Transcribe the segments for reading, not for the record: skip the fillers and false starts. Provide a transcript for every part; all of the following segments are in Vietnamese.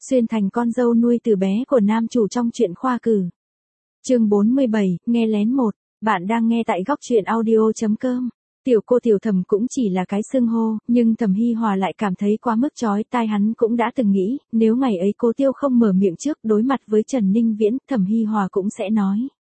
Xuyên thành con dâu nuôi từ bé của nam chủ trong truyện khoa cử. Chương 47, nghe lén 1. Bạn đang nghe tại góc truyện audio.com. Tiểu cô tiểu thẩm cũng chỉ là cái xưng hô, nhưng Thẩm Hi Hòa lại cảm thấy quá mức chói tai. Hắn cũng đã từng nghĩ, nếu ngày ấy Cố Tiêu không mở miệng trước đối mặt với Trần Ninh Viễn, Thẩm Hi Hòa cũng sẽ nói.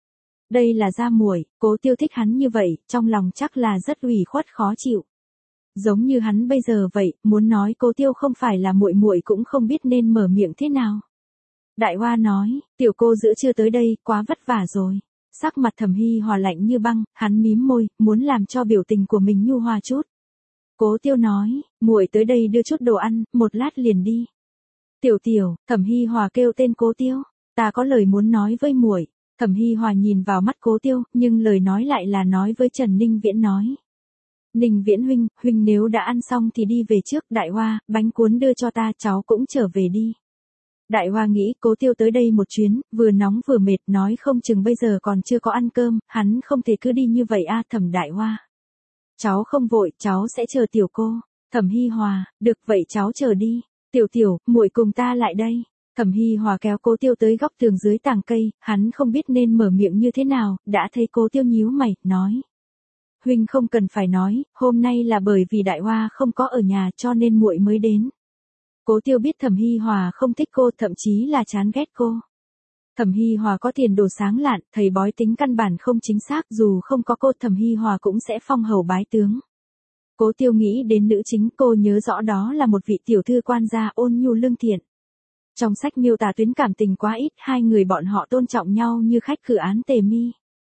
Đây là gia muội, Cố Tiêu thích hắn như vậy, trong lòng chắc là rất ủy khuất khó chịu. Giống như hắn bây giờ vậy, muốn nói Cố Tiêu không phải là muội muội cũng không biết nên mở miệng thế nào. Đại Hoa nói, tiểu cô giữa trưa tới đây, quá vất vả rồi. Sắc mặt Thẩm Hi Hòa lạnh như băng, hắn mím môi, muốn làm cho biểu tình của mình nhu hòa chút. Cố Tiêu nói, muội tới đây đưa chút đồ ăn, một lát liền đi. Tiểu Tiểu, Thẩm Hi Hòa kêu tên Cố Tiêu, ta có lời muốn nói với muội. Thẩm Hi Hòa nhìn vào mắt Cố Tiêu, nhưng lời nói lại là nói với Trần Ninh Viễn nói. Ninh Viễn huynh nếu đã ăn xong thì đi về trước. Đại Hoa, bánh cuốn đưa cho ta, cháu cũng trở về đi. Đại Hoa nghĩ Cố Tiêu tới đây một chuyến, vừa nóng vừa mệt, nói không chừng bây giờ còn chưa có ăn cơm, hắn không thể cứ đi như vậy a. Thẩm Đại Hoa. Cháu không vội, cháu sẽ chờ tiểu cô. Thẩm Hi Hòa, được vậy cháu chờ đi. Tiểu Tiểu, muội cùng ta lại đây. Thẩm Hi Hòa kéo Cố Tiêu tới góc tường dưới tàng cây, hắn không biết nên mở miệng như thế nào, đã thấy Cố Tiêu nhíu mày, nói. Huynh không cần phải nói, hôm nay là bởi vì Đại Hoa không có ở nhà cho nên muội mới đến. Cố Tiêu biết Thẩm Hi Hòa không thích cô, thậm chí là chán ghét cô. Thẩm Hi Hòa có tiền đồ sáng lạn, thầy bói tính căn bản không chính xác, dù không có cô Thẩm Hi Hòa cũng sẽ phong hầu bái tướng. Cố Tiêu nghĩ đến nữ chính, cô nhớ rõ đó là một vị tiểu thư quan gia ôn nhu lương thiện. Trong sách miêu tả tuyến cảm tình quá ít, hai người bọn họ tôn trọng nhau như khách khử án tề mi.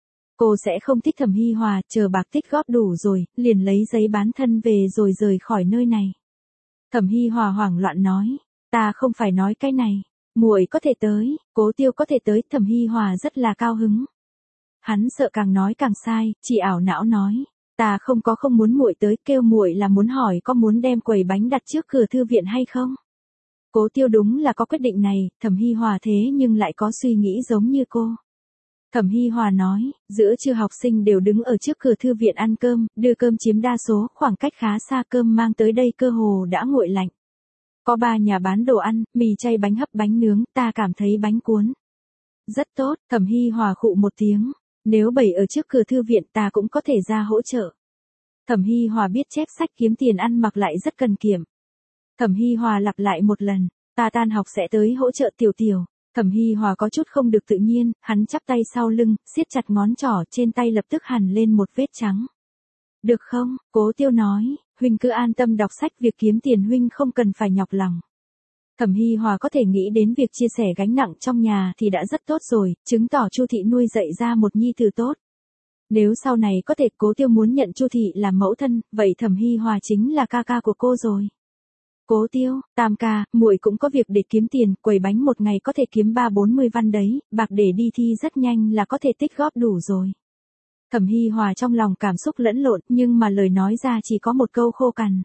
Cô sẽ không thích Thẩm Hi Hòa, chờ bạc tích góp đủ rồi, liền lấy giấy bán thân về rồi rời khỏi nơi này. Thẩm Hi Hòa hoảng loạn nói, ta không phải nói cái này, muội có thể tới, Cố Tiêu có thể tới. Thẩm Hi Hòa rất là cao hứng. Hắn sợ càng nói càng sai, chỉ ảo não nói, ta không muốn muội tới, kêu muội là muốn hỏi có muốn đem quầy bánh đặt trước cửa thư viện hay không. Cố Tiêu đúng là có quyết định này, Thẩm Hi Hòa thế nhưng lại có suy nghĩ giống như cô. Thẩm Hi Hòa nói, giữa trưa học sinh đều đứng ở trước cửa thư viện ăn cơm, đưa cơm chiếm đa số, khoảng cách khá xa, cơm mang tới đây cơ hồ đã nguội lạnh. Có 3 nhà bán đồ ăn, mì chay, bánh hấp, bánh nướng, ta cảm thấy bánh cuốn rất tốt. Thẩm Hi Hòa khụ một tiếng, nếu bày ở trước cửa thư viện ta cũng có thể ra hỗ trợ. Thẩm Hi Hòa biết chép sách kiếm tiền ăn mặc lại rất cần kiệm. Thẩm Hi Hòa lặp lại một lần, ta tan học sẽ tới hỗ trợ Tiểu Tiểu. Thẩm Hi Hòa có chút không được tự nhiên, hắn chắp tay sau lưng, siết chặt ngón trỏ, trên tay lập tức hằn lên một vết trắng. Được không? Cố Tiêu nói, huynh cứ an tâm đọc sách, việc kiếm tiền huynh không cần phải nhọc lòng. Thẩm Hi Hòa có thể nghĩ đến việc chia sẻ gánh nặng trong nhà thì đã rất tốt rồi, chứng tỏ Chu thị nuôi dạy ra một nhi tử tốt. Nếu sau này có thể Cố Tiêu muốn nhận Chu thị làm mẫu thân, vậy Thẩm Hi Hòa chính là ca ca của cô rồi. Cố Tiêu, tam ca, muội cũng có việc để kiếm tiền, quầy bánh một ngày có thể kiếm 30-40 văn đấy, bạc để đi thi rất nhanh là có thể tích góp đủ rồi. Thẩm Hi Hòa trong lòng cảm xúc lẫn lộn, nhưng mà lời nói ra chỉ có một câu khô cằn.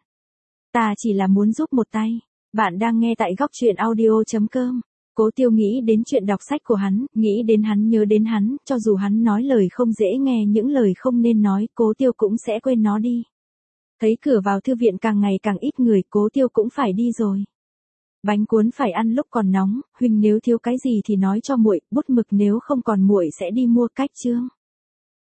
Ta chỉ là muốn giúp một tay. Bạn đang nghe tại góc truyện audio.com. Cố Tiêu nghĩ đến chuyện đọc sách của hắn, nghĩ đến hắn, nhớ đến hắn, cho dù hắn nói lời không dễ nghe, những lời không nên nói, Cố Tiêu cũng sẽ quên nó đi. Thấy cửa vào thư viện càng ngày càng ít người, Cố Tiêu cũng phải đi rồi. Bánh cuốn phải ăn lúc còn nóng, huynh nếu thiếu cái gì thì nói cho muội, bút mực nếu không còn muội sẽ đi mua. Cách chương